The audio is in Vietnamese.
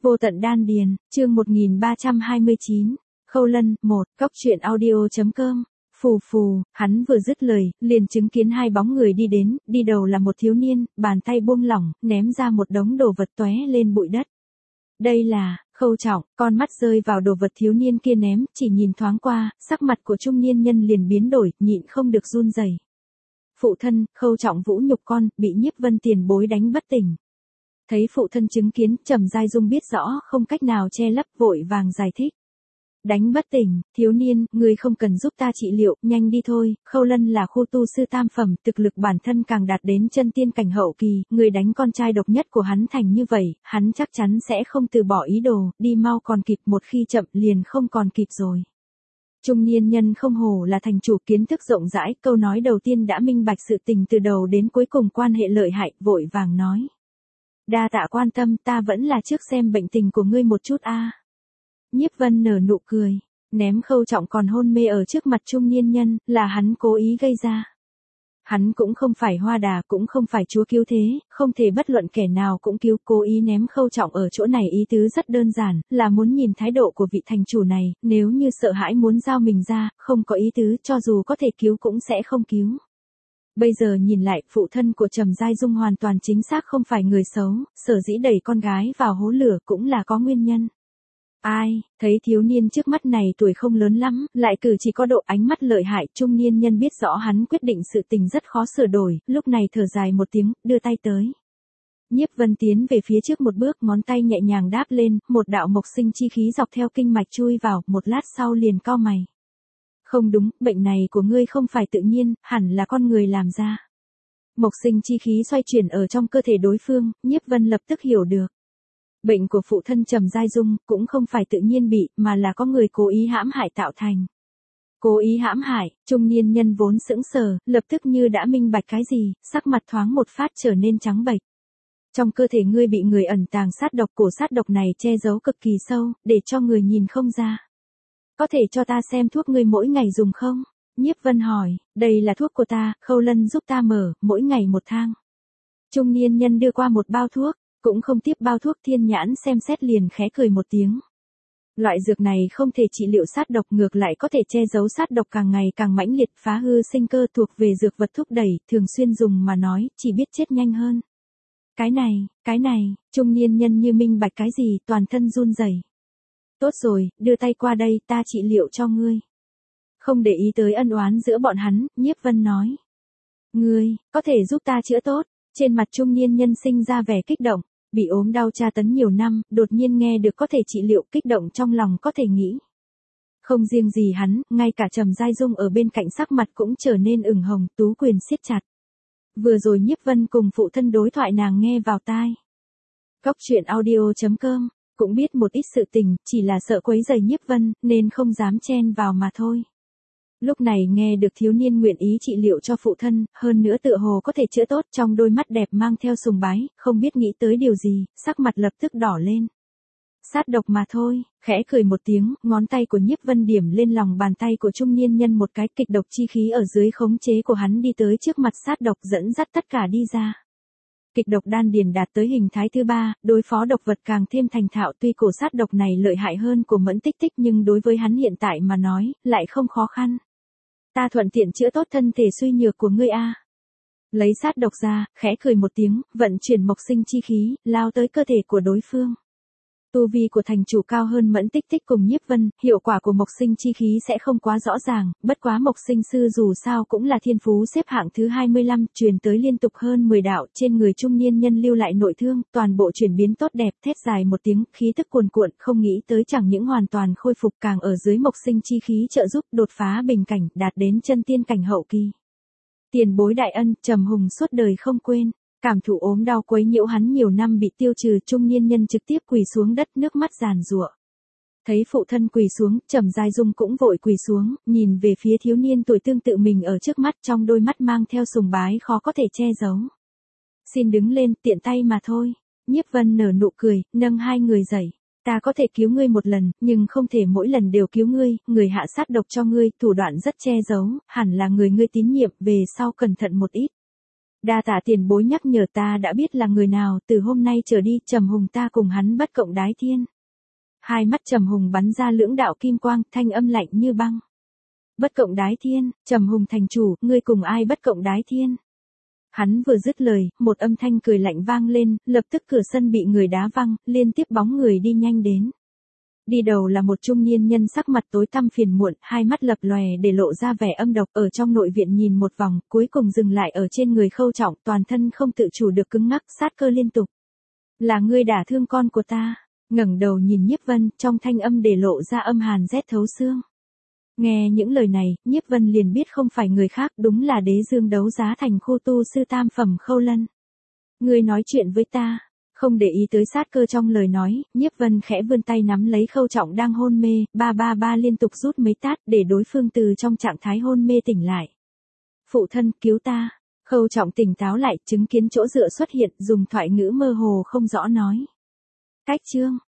Vô tận đan điền, chương 1329, Khâu Lân, 1, Cóc truyện audio.com. Phù phù, hắn vừa dứt lời, liền chứng kiến hai bóng người đi đến, đi đầu là một thiếu niên, bàn tay buông lỏng, ném ra một đống đồ vật tóe lên bụi đất. Đây là, Khâu Trọng, con mắt rơi vào đồ vật thiếu niên kia ném, chỉ nhìn thoáng qua, sắc mặt của trung niên nhân liền biến đổi, nhịn không được run rẩy. Phụ thân, Khâu Trọng vũ nhục con, bị Nhiếp Vân tiền bối đánh bất tỉnh. Thấy phụ thân chứng kiến, Trầm Giai Dung biết rõ, không cách nào che lấp, vội vàng giải thích. Đánh bất tỉnh, thiếu niên, ngươi không cần giúp ta trị liệu, nhanh đi thôi, Khâu Lân là khu tu sư tam phẩm, thực lực bản thân càng đạt đến chân tiên cảnh hậu kỳ, người đánh con trai độc nhất của hắn thành như vậy, hắn chắc chắn sẽ không từ bỏ ý đồ, đi mau còn kịp, một khi chậm liền không còn kịp rồi. Trung niên nhân không hổ là thành chủ, kiến thức rộng rãi, câu nói đầu tiên đã minh bạch sự tình từ đầu đến cuối cùng quan hệ lợi hại, vội vàng nói. Đa tạ quan tâm, ta vẫn là trước xem bệnh tình của ngươi một chút a. Nhiếp Vân nở nụ cười, ném Khâu Trọng còn hôn mê ở trước mặt trung niên nhân, là hắn cố ý gây ra. Hắn cũng không phải Hoa Đà, cũng không phải chúa cứu thế, không thể bất luận kẻ nào cũng cứu, cố ý ném Khâu Trọng ở chỗ này ý tứ rất đơn giản, là muốn nhìn thái độ của vị thành chủ này, nếu như sợ hãi muốn giao mình ra, không có ý tứ, cho dù có thể cứu cũng sẽ không cứu. Bây giờ nhìn lại, phụ thân của Trầm Giai Dung hoàn toàn chính xác không phải người xấu, sở dĩ đẩy con gái vào hố lửa cũng là có nguyên nhân. Ai, thấy thiếu niên trước mắt này tuổi không lớn lắm, lại cử chỉ có độ ánh mắt lợi hại, trung niên nhân biết rõ hắn quyết định sự tình rất khó sửa đổi, lúc này thở dài một tiếng, đưa tay tới. Nhiếp Vân tiến về phía trước một bước, ngón tay nhẹ nhàng đáp lên, một đạo mộc sinh chi khí dọc theo kinh mạch chui vào, một lát sau liền cau mày. Không đúng, bệnh này của ngươi không phải tự nhiên, hẳn là con người làm ra. Mộc sinh chi khí xoay chuyển ở trong cơ thể đối phương, Nhiếp Vân lập tức hiểu được. Bệnh của phụ thân Trầm Giai Dung cũng không phải tự nhiên bị, mà là có người cố ý hãm hại tạo thành. Cố ý hãm hại, trung niên nhân vốn sững sờ, lập tức như đã minh bạch cái gì, sắc mặt thoáng một phát trở nên trắng bệch. Trong cơ thể ngươi bị người ẩn tàng sát độc, cổ sát độc này che giấu cực kỳ sâu, để cho người nhìn không ra. Có thể cho ta xem thuốc ngươi mỗi ngày dùng không? Nhiếp Vân hỏi, đây là thuốc của ta, Khâu Lân giúp ta mở, mỗi ngày một thang. Trung niên nhân đưa qua một bao thuốc, cũng không tiếp bao thuốc, Thiên Nhãn xem xét liền khẽ cười một tiếng. Loại dược này không thể trị liệu sát độc, ngược lại có thể che giấu sát độc càng ngày càng mãnh liệt, phá hư sinh cơ, thuộc về dược vật thúc đẩy, thường xuyên dùng mà nói, chỉ biết chết nhanh hơn. Cái này, trung niên nhân như minh bạch cái gì, toàn thân run rẩy. Tốt rồi, đưa tay qua đây, ta trị liệu cho ngươi. Không để ý tới ân oán giữa bọn hắn, Nhiếp Vân nói. Ngươi, có thể giúp ta chữa tốt. Trên mặt trung niên nhân sinh ra vẻ kích động, bị ốm đau tra tấn nhiều năm, đột nhiên nghe được có thể trị liệu, kích động trong lòng có thể nghĩ. Không riêng gì hắn, ngay cả Trầm Giai Dung ở bên cạnh sắc mặt cũng trở nên ửng hồng, tú quyền siết chặt. Vừa rồi Nhiếp Vân cùng phụ thân đối thoại nàng nghe vào tai. Cóc truyện audio.com, cũng biết một ít sự tình, chỉ là sợ quấy rầy Nhiếp Vân, nên không dám chen vào mà thôi. Lúc này nghe được thiếu niên nguyện ý trị liệu cho phụ thân, hơn nữa tựa hồ có thể chữa tốt, trong đôi mắt đẹp mang theo sùng bái, không biết nghĩ tới điều gì, sắc mặt lập tức đỏ lên. Sát độc mà thôi, khẽ cười một tiếng, ngón tay của Nhiếp Vân điểm lên lòng bàn tay của trung niên nhân một cái, kịch độc chi khí ở dưới khống chế của hắn đi tới trước mặt sát độc, dẫn dắt tất cả đi ra. Kịch độc đan điền đạt tới hình thái thứ 3, đối phó độc vật càng thêm thành thạo, tuy cổ sát độc này lợi hại hơn của Mẫn Tích Tích nhưng đối với hắn hiện tại mà nói, lại không khó khăn. Ta thuận tiện chữa tốt thân thể suy nhược của ngươi a. Lấy sát độc ra, khẽ cười một tiếng, vận chuyển mộc sinh chi khí, lao tới cơ thể của đối phương. Tu vi của thành chủ cao hơn Mẫn Tích Tích cùng Nhiếp Vân, hiệu quả của mộc sinh chi khí sẽ không quá rõ ràng, bất quá mộc sinh sư dù sao cũng là thiên phú xếp hạng thứ 25, truyền tới liên tục hơn 10 đạo, trên người trung niên nhân lưu lại nội thương, toàn bộ chuyển biến tốt đẹp, thét dài một tiếng, khí tức cuồn cuộn, không nghĩ tới chẳng những hoàn toàn khôi phục, càng ở dưới mộc sinh chi khí trợ giúp đột phá bình cảnh, đạt đến chân tiên cảnh hậu kỳ. Tiền bối đại ân, Trầm Hùng suốt đời không quên. Cảm thụ ốm đau quấy nhiễu hắn nhiều năm bị tiêu trừ, trung niên nhân trực tiếp quỳ xuống đất, nước mắt giàn giụa. Thấy phụ thân quỳ xuống, Trầm Giai Dung cũng vội quỳ xuống, nhìn về phía thiếu niên tuổi tương tự mình ở trước mắt, trong đôi mắt mang theo sùng bái khó có thể che giấu. Xin đứng lên, tiện tay mà thôi. Nhiếp Vân nở nụ cười, nâng hai người dậy. Ta có thể cứu ngươi một lần, nhưng không thể mỗi lần đều cứu ngươi, người hạ sát độc cho ngươi, thủ đoạn rất che giấu, hẳn là người ngươi tín nhiệm, về sau cẩn thận một ít. Đa tạ tiền bối nhắc nhở, ta đã biết là người nào, từ hôm nay trở đi, Trầm Hùng ta cùng hắn bất cộng đái thiên. Hai mắt Trầm Hùng bắn ra lưỡng đạo kim quang, thanh âm lạnh như băng. Bất cộng đái thiên, Trầm Hùng thành chủ, ngươi cùng ai bất cộng đái thiên? Hắn vừa dứt lời, một âm thanh cười lạnh vang lên, lập tức cửa sân bị người đá văng, liên tiếp bóng người đi nhanh đến. Đi đầu là một trung niên nhân sắc mặt tối tăm phiền muộn, hai mắt lập lòe để lộ ra vẻ âm độc, ở trong nội viện nhìn một vòng, cuối cùng dừng lại ở trên người Khâu Trọng, toàn thân không tự chủ được cứng ngắc, sát cơ liên tục. Là ngươi đả thương con của ta. Ngẩng đầu nhìn Nhiếp Vân, trong thanh âm để lộ ra âm hàn rét thấu xương. Nghe những lời này, Nhiếp Vân liền biết không phải người khác, đúng là Đế Dương đấu giá thành khu tu sư tam phẩm Khâu Lân. Ngươi nói chuyện với ta. Không để ý tới sát cơ trong lời nói, Nhiếp Vân khẽ vươn tay nắm lấy Khâu Trọng đang hôn mê, ba liên tục rút mấy tát để đối phương từ trong trạng thái hôn mê tỉnh lại. Phụ thân, cứu ta. Khâu Trọng tỉnh táo lại, chứng kiến chỗ dựa xuất hiện, dùng thoại ngữ mơ hồ không rõ nói. Cách chương.